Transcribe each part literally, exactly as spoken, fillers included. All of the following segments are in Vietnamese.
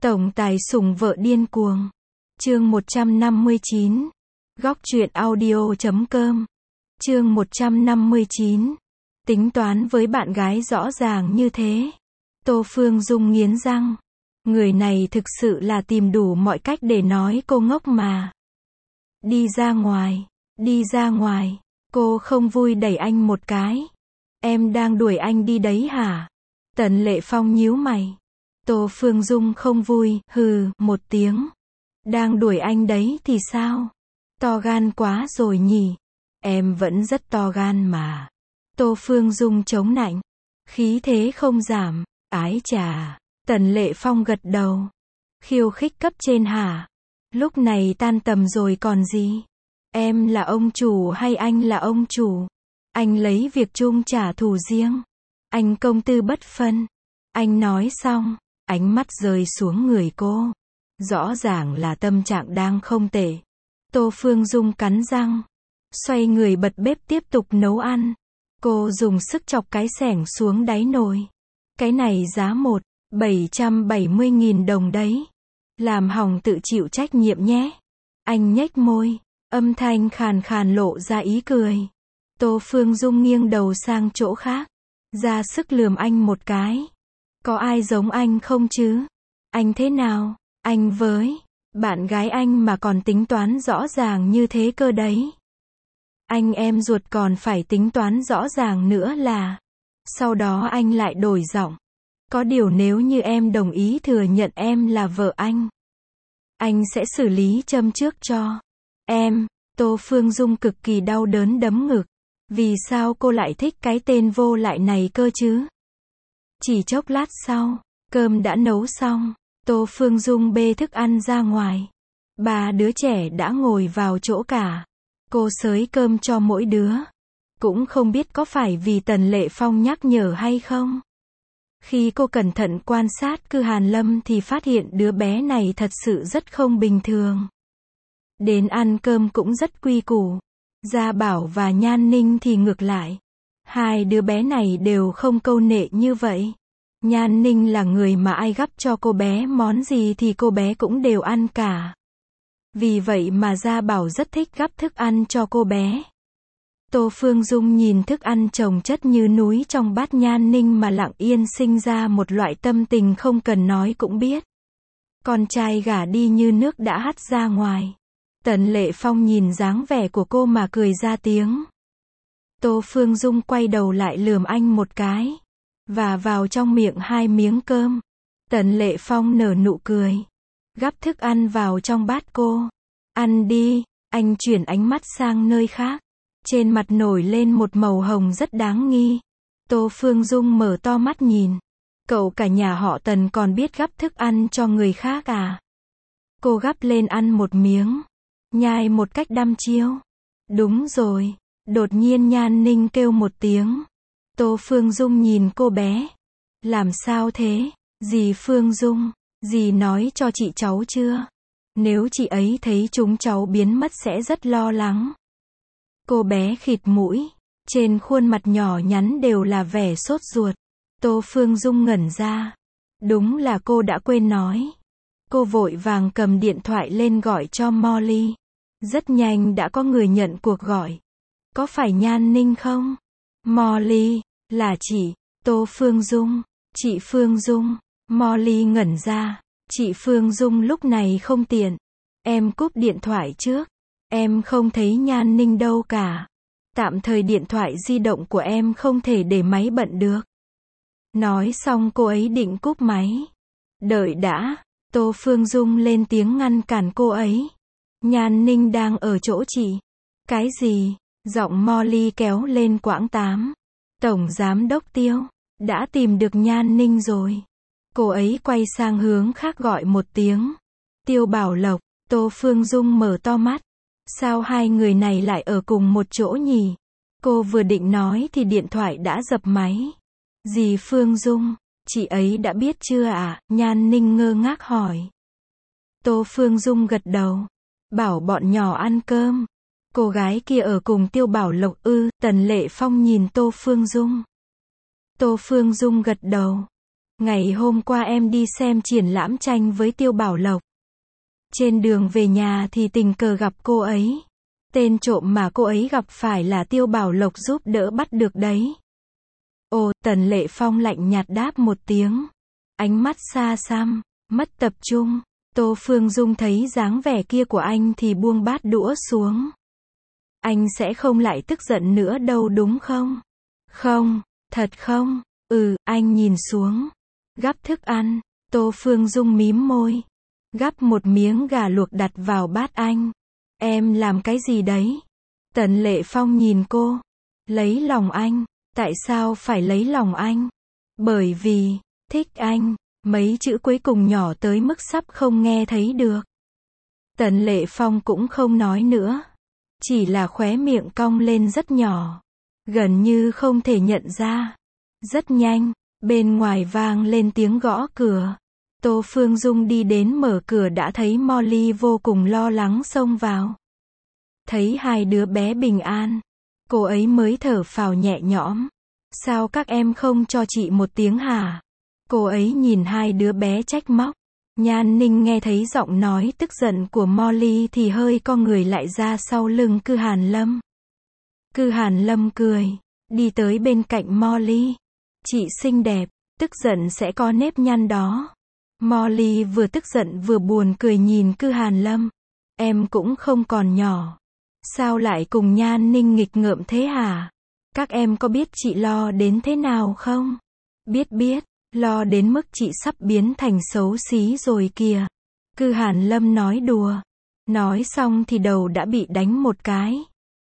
Tổng tài sủng vợ điên cuồng. Chương một trăm năm mươi chín. Góc truyện audio chấm com. Chương một trăm năm mươi chín. Tính toán với bạn gái rõ ràng như thế. Tô Phương Dung nghiến răng. Người này thực sự là tìm đủ mọi cách để nói cô ngốc mà. Đi ra ngoài, đi ra ngoài. Cô không vui đẩy anh một cái. Em đang đuổi anh đi đấy hả? Tần Lệ Phong nhíu mày. Tô Phương Dung không vui, hừ, một tiếng. Đang đuổi anh đấy thì sao? To gan quá rồi nhỉ? Em vẫn rất to gan mà. Tô Phương Dung chống nạnh. Khí thế không giảm, ái chà. Tần Lệ Phong gật đầu. Khiêu khích cấp trên hả? Lúc này tan tầm rồi còn gì? Em là ông chủ hay anh là ông chủ? Anh lấy việc chung trả thù riêng. Anh công tư bất phân. Anh nói xong, ánh mắt rơi xuống người cô. Rõ ràng là tâm trạng đang không tệ. Tô Phương Dung cắn răng. Xoay người bật bếp tiếp tục nấu ăn. Cô dùng sức chọc cái xẻng xuống đáy nồi. Cái này giá một, bảy trăm bảy mươi nghìn đồng đấy. Làm hỏng tự chịu trách nhiệm nhé. Anh nhếch môi. Âm thanh khàn khàn lộ ra ý cười. Tô Phương Dung nghiêng đầu sang chỗ khác. Ra sức lườm anh một cái. Có ai giống anh không chứ? Anh thế nào? Anh với bạn gái anh mà còn tính toán rõ ràng như thế cơ đấy. Anh em ruột còn phải tính toán rõ ràng nữa là. Sau đó anh lại đổi giọng. Có điều nếu như em đồng ý thừa nhận em là vợ anh, anh sẽ xử lý châm trước cho em. Tô Phương Dung cực kỳ đau đớn đấm ngực. Vì sao cô lại thích cái tên vô lại này cơ chứ? Chỉ chốc lát sau, cơm đã nấu xong. Tô Phương Dung bê thức ăn ra ngoài. Ba đứa trẻ đã ngồi vào chỗ cả. Cô xới cơm cho mỗi đứa. Cũng không biết có phải vì Tần Lệ Phong nhắc nhở hay không. Khi cô cẩn thận quan sát Cư Hàn Lâm thì phát hiện đứa bé này thật sự rất không bình thường. Đến ăn cơm cũng rất quy củ. Gia Bảo và Nhan Ninh thì ngược lại. Hai đứa bé này đều không câu nệ như vậy. Nhan Ninh là người mà ai gắp cho cô bé món gì thì cô bé cũng đều ăn cả. Vì vậy mà Gia Bảo rất thích gắp thức ăn cho cô bé. Tô Phương Dung nhìn thức ăn chồng chất như núi trong bát Nhan Ninh mà lặng yên sinh ra một loại tâm tình không cần nói cũng biết. Con trai gả đi như nước đã hắt ra ngoài. Tần Lệ Phong nhìn dáng vẻ của cô mà cười ra tiếng. Tô Phương Dung quay đầu lại lườm anh một cái. Và vào trong miệng hai miếng cơm. Tần Lệ Phong nở nụ cười. Gắp thức ăn vào trong bát cô. Ăn đi. Anh chuyển ánh mắt sang nơi khác. Trên mặt nổi lên một màu hồng rất đáng nghi. Tô Phương Dung mở to mắt nhìn. Cậu cả nhà họ Tần còn biết gắp thức ăn cho người khác à? Cô gắp lên ăn một miếng. Nhai một cách đăm chiêu. Đúng rồi. Đột nhiên Nhan Ninh kêu một tiếng. Tô Phương Dung nhìn cô bé. Làm sao thế? Dì Phương Dung, dì nói cho chị cháu chưa? Nếu chị ấy thấy chúng cháu biến mất sẽ rất lo lắng. Cô bé khịt mũi. Trên khuôn mặt nhỏ nhắn đều là vẻ sốt ruột. Tô Phương Dung ngẩn ra. Đúng là cô đã quên nói. Cô vội vàng cầm điện thoại lên gọi cho Molly. Rất nhanh đã có người nhận cuộc gọi. Có phải Nhan Ninh không? Molly, là chị. Tô Phương Dung. Chị Phương Dung. Molly ngẩn ra. Chị Phương Dung lúc này không tiện. Em cúp điện thoại trước. Em không thấy Nhan Ninh đâu cả. Tạm thời điện thoại di động của em không thể để máy bận được. Nói xong cô ấy định cúp máy. Đợi đã. Tô Phương Dung lên tiếng ngăn cản cô ấy. Nhan Ninh đang ở chỗ chị. Cái gì? Giọng Molly kéo lên quãng tám. Tổng giám đốc Tiêu đã tìm được Nhan Ninh rồi. Cô ấy quay sang hướng khác gọi một tiếng. Tiêu Bảo Lộc. Tô Phương Dung mở to mắt. Sao hai người này lại ở cùng một chỗ nhỉ? Cô vừa định nói thì điện thoại đã dập máy. Dì Phương Dung, chị ấy đã biết chưa ạ? À? Nhan Ninh ngơ ngác hỏi. Tô Phương Dung gật đầu. Bảo bọn nhỏ ăn cơm. Cô gái kia ở cùng Tiêu Bảo Lộc ư? Tần Lệ Phong nhìn Tô Phương Dung. Tô Phương Dung gật đầu. Ngày hôm qua em đi xem triển lãm tranh với Tiêu Bảo Lộc. Trên đường về nhà thì tình cờ gặp cô ấy. Tên trộm mà cô ấy gặp phải là Tiêu Bảo Lộc giúp đỡ bắt được đấy. Ồ, Tần Lệ Phong lạnh nhạt đáp một tiếng. Ánh mắt xa xăm, mất tập trung. Tô Phương Dung thấy dáng vẻ kia của anh thì buông bát đũa xuống. Anh sẽ không lại tức giận nữa đâu đúng không? Không, thật không? Ừ, anh nhìn xuống. Gắp thức ăn. Tô Phương Dung mím môi. Gắp một miếng gà luộc đặt vào bát anh. Em làm cái gì đấy? Tần Lệ Phong nhìn cô. Lấy lòng anh. Tại sao phải lấy lòng anh? Bởi vì, thích anh. Mấy chữ cuối cùng nhỏ tới mức sắp không nghe thấy được. Tần Lệ Phong cũng không nói nữa. Chỉ là khóe miệng cong lên rất nhỏ. Gần như không thể nhận ra. Rất nhanh, bên ngoài vang lên tiếng gõ cửa. Tô Phương Dung đi đến mở cửa đã thấy Molly vô cùng lo lắng xông vào. Thấy hai đứa bé bình an, cô ấy mới thở phào nhẹ nhõm. Sao các em không cho chị một tiếng hả? Cô ấy nhìn hai đứa bé trách móc. Nhan Ninh nghe thấy giọng nói tức giận của Molly thì hơi co người lại ra sau lưng Cư Hàn Lâm. Cư Hàn Lâm cười, đi tới bên cạnh Molly. Chị xinh đẹp, tức giận sẽ có nếp nhăn đó. Molly vừa tức giận vừa buồn cười nhìn Cư Hàn Lâm. Em cũng không còn nhỏ. Sao lại cùng Nhan Ninh nghịch ngợm thế hả? Các em có biết chị lo đến thế nào không? Biết biết, lo đến mức chị sắp biến thành xấu xí rồi kìa. Cư Hàn Lâm nói đùa. Nói xong thì đầu đã bị đánh một cái.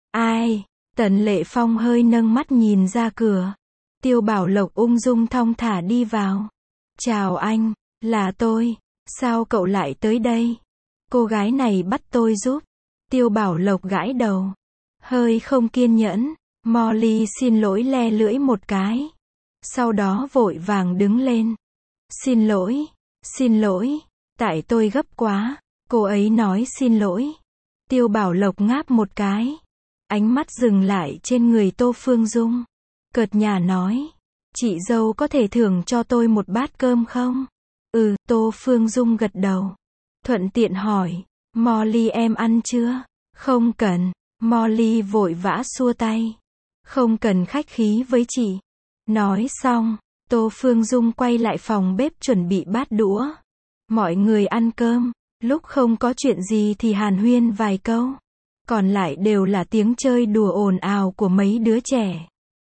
Ai? Tần Lệ Phong hơi nâng mắt nhìn ra cửa. Tiêu Bảo Lộc ung dung thong thả đi vào. Chào anh, là tôi. Sao cậu lại tới đây? Cô gái này bắt tôi giúp. Tiêu Bảo Lộc gãi đầu. Hơi không kiên nhẫn. Molly xin lỗi le lưỡi một cái. Sau đó vội vàng đứng lên. Xin lỗi, xin lỗi, tại tôi gấp quá. Cô ấy nói xin lỗi. Tiêu Bảo Lộc ngáp một cái. Ánh mắt dừng lại trên người Tô Phương Dung. Cợt nhả nói. Chị dâu có thể thưởng cho tôi một bát cơm không? Ừ, Tô Phương Dung gật đầu. Thuận tiện hỏi. Molly em ăn chưa? Không cần. Molly vội vã xua tay. Không cần khách khí với chị. Nói xong, Tô Phương Dung quay lại phòng bếp chuẩn bị bát đũa. Mọi người ăn cơm. Lúc không có chuyện gì thì hàn huyên vài câu. Còn lại đều là tiếng chơi đùa ồn ào của mấy đứa trẻ.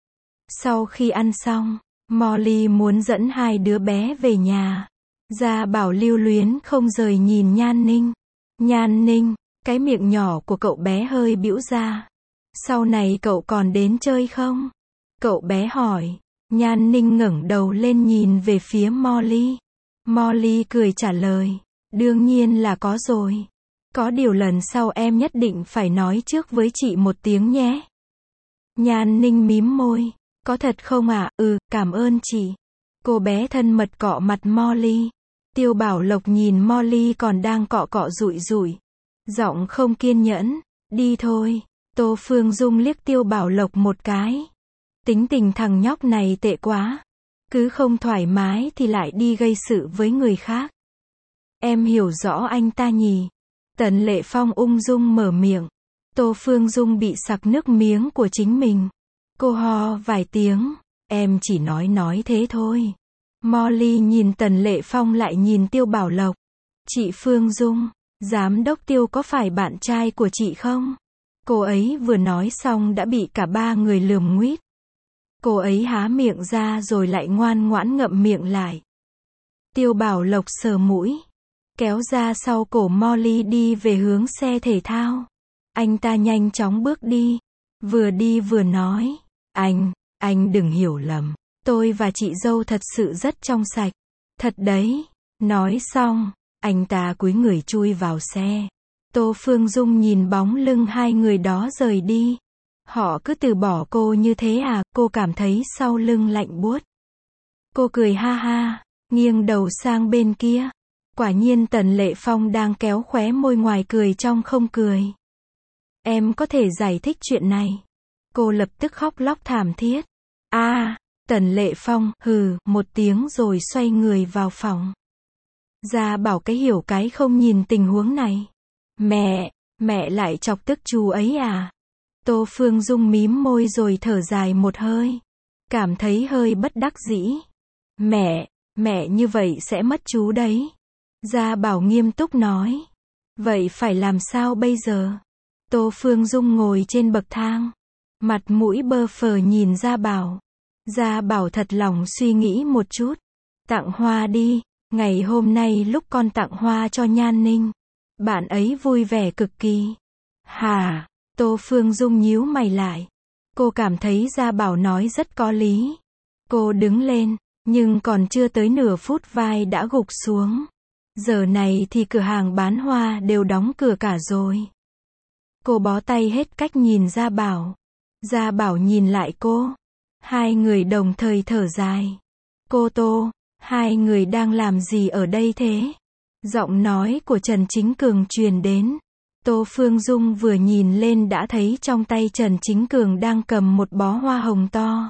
Sau khi ăn xong, Molly muốn dẫn hai đứa bé về nhà. Gia Bảo lưu luyến không rời nhìn Nhan Ninh. Nhan Ninh, cái miệng nhỏ của cậu bé hơi bĩu ra. Sau này cậu còn đến chơi không? Cậu bé hỏi. Nhan Ninh ngẩng đầu lên nhìn về phía Molly. Molly cười trả lời. Đương nhiên là có rồi. Có điều lần sau em nhất định phải nói trước với chị một tiếng nhé. Nhan Ninh mím môi. Có thật không ạ? À? Ừ, cảm ơn chị. Cô bé thân mật cọ mặt Molly. Tiêu Bảo Lộc nhìn Molly còn đang cọ cọ rụi rụi. Giọng không kiên nhẫn. Đi thôi. Tô Phương Dung liếc Tiêu Bảo Lộc một cái. Tính tình thằng nhóc này tệ quá. Cứ không thoải mái thì lại đi gây sự với người khác. Em hiểu rõ anh ta nhỉ? Tần Lệ Phong ung dung mở miệng. Tô Phương Dung bị sặc nước miếng của chính mình. Cô ho vài tiếng. Em chỉ nói nói thế thôi. Molly nhìn Tần Lệ Phong lại nhìn Tiêu Bảo Lộc. Chị Phương Dung, giám đốc Tiêu có phải bạn trai của chị không? Cô ấy vừa nói xong đã bị cả ba người lườm nguýt. Cô ấy há miệng ra rồi lại ngoan ngoãn ngậm miệng lại. Tiêu Bảo Lộc sờ mũi. Kéo ra sau cổ Molly đi về hướng xe thể thao. Anh ta nhanh chóng bước đi. Vừa đi vừa nói. Anh, anh đừng hiểu lầm. Tôi và chị dâu thật sự rất trong sạch. Thật đấy. Nói xong, anh ta cúi người chui vào xe. Tô Phương Dung nhìn bóng lưng hai người đó rời đi. Họ cứ từ bỏ cô như thế à? Cô cảm thấy sau lưng lạnh buốt. Cô cười ha ha, nghiêng đầu sang bên kia. Quả nhiên Tần Lệ Phong đang kéo khóe môi ngoài cười trong không cười. Em có thể giải thích chuyện này. Cô lập tức khóc lóc thảm thiết. A, à, Tần Lệ Phong, hừ, một tiếng rồi xoay người vào phòng. Gia Bảo cái hiểu cái không nhìn tình huống này. Mẹ, mẹ lại chọc tức chú ấy à? Tô Phương Dung mím môi rồi thở dài một hơi. Cảm thấy hơi bất đắc dĩ. Mẹ, mẹ như vậy sẽ mất chú đấy. Gia Bảo nghiêm túc nói. Vậy phải làm sao bây giờ? Tô Phương Dung ngồi trên bậc thang. Mặt mũi bơ phờ nhìn Gia Bảo. Gia Bảo thật lòng suy nghĩ một chút. Tặng hoa đi. Ngày hôm nay lúc con tặng hoa cho Nhan Ninh, bạn ấy vui vẻ cực kỳ. Hả? Tô Phương Dung nhíu mày lại. Cô cảm thấy Gia Bảo nói rất có lý. Cô đứng lên, nhưng còn chưa tới nửa phút vai đã gục xuống. Giờ này thì cửa hàng bán hoa đều đóng cửa cả rồi. Cô bó tay hết cách nhìn Gia Bảo. Gia Bảo nhìn lại cô. Hai người đồng thời thở dài. Cô Tô, hai người đang làm gì ở đây thế? Giọng nói của Trần Chính Cường truyền đến. Tô Phương Dung vừa nhìn lên đã thấy trong tay Trần Chính Cường đang cầm một bó hoa hồng to.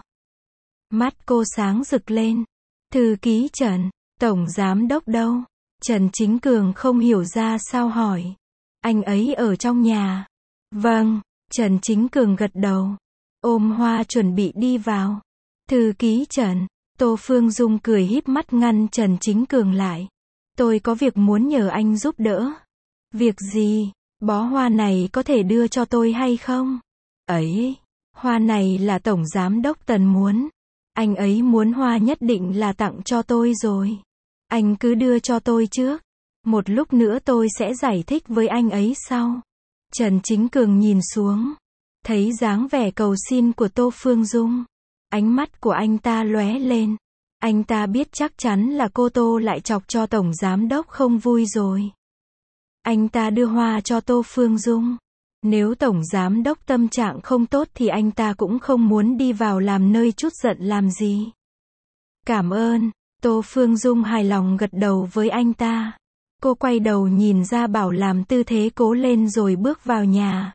Mắt cô sáng rực lên. Thư ký Trần, tổng giám đốc đâu? Trần Chính Cường không hiểu ra sao hỏi. Anh ấy ở trong nhà. Vâng, Trần Chính Cường gật đầu. Ôm hoa chuẩn bị đi vào. Thư ký Trần, Tô Phương Dung cười híp mắt ngăn Trần Chính Cường lại. Tôi có việc muốn nhờ anh giúp đỡ. Việc gì? Bó hoa này có thể đưa cho tôi hay không? Ấy, hoa này là tổng giám đốc Tần muốn. Anh ấy muốn hoa nhất định là tặng cho tôi rồi. Anh cứ đưa cho tôi trước. Một lúc nữa tôi sẽ giải thích với anh ấy sau. Trần Chính Cường nhìn xuống. Thấy dáng vẻ cầu xin của Tô Phương Dung. Ánh mắt của anh ta lóe lên. Anh ta biết chắc chắn là cô Tô lại chọc cho tổng giám đốc không vui rồi. Anh ta đưa hoa cho Tô Phương Dung. Nếu tổng giám đốc tâm trạng không tốt thì anh ta cũng không muốn đi vào làm nơi chút giận làm gì. Cảm ơn. Tô Phương Dung hài lòng gật đầu với anh ta. Cô quay đầu nhìn Gia Bảo làm tư thế cố lên rồi bước vào nhà.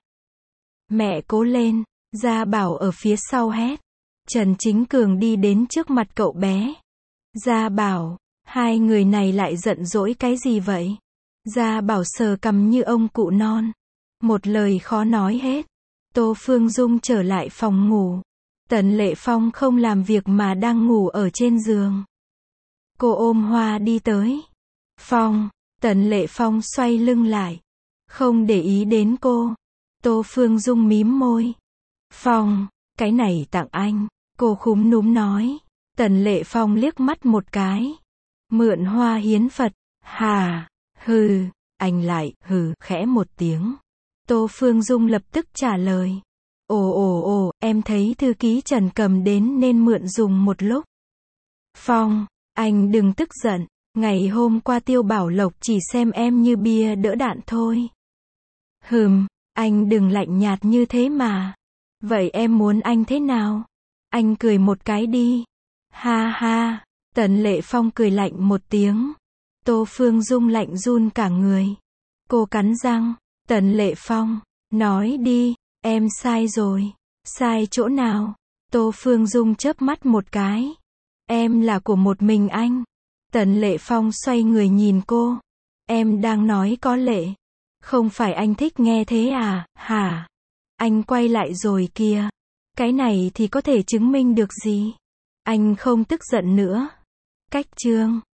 Mẹ cố lên. Gia Bảo ở phía sau hét. Trần Chính Cường đi đến trước mặt cậu bé. Gia Bảo, hai người này lại giận dỗi cái gì vậy? Gia Bảo sờ cằm như ông cụ non. Một lời khó nói hết. Tô Phương Dung trở lại phòng ngủ. Tần Lệ Phong không làm việc mà đang ngủ ở trên giường. Cô ôm hoa đi tới. Phong, Tần Lệ Phong xoay lưng lại. Không để ý đến cô. Tô Phương Dung mím môi. Phong, cái này tặng anh. Cô khúm núm nói. Tần Lệ Phong liếc mắt một cái. Mượn hoa hiến Phật. Hà, hừ, anh lại, hừ, khẽ một tiếng. Tô Phương Dung lập tức trả lời. Ồ ồ ồ, em thấy thư ký Trần cầm đến nên mượn dùng một lúc. Phong, anh đừng tức giận. Ngày hôm qua Tiêu Bảo Lộc chỉ xem em như bia đỡ đạn thôi. Hừm, anh đừng lạnh nhạt như thế mà. Vậy em muốn anh thế nào? Anh cười một cái đi. Ha ha, Tần Lệ Phong cười lạnh một tiếng. Tô Phương Dung lạnh run cả người. Cô cắn răng. Tần Lệ Phong, nói đi, em sai rồi. Sai chỗ nào? Tô Phương Dung chớp mắt một cái. Em là của một mình anh. Tần Lệ Phong xoay người nhìn cô. Em đang nói có lệ. Không phải anh thích nghe thế à, hả? Anh quay lại rồi kìa. Cái này thì có thể chứng minh được gì? Anh không tức giận nữa. Cách chương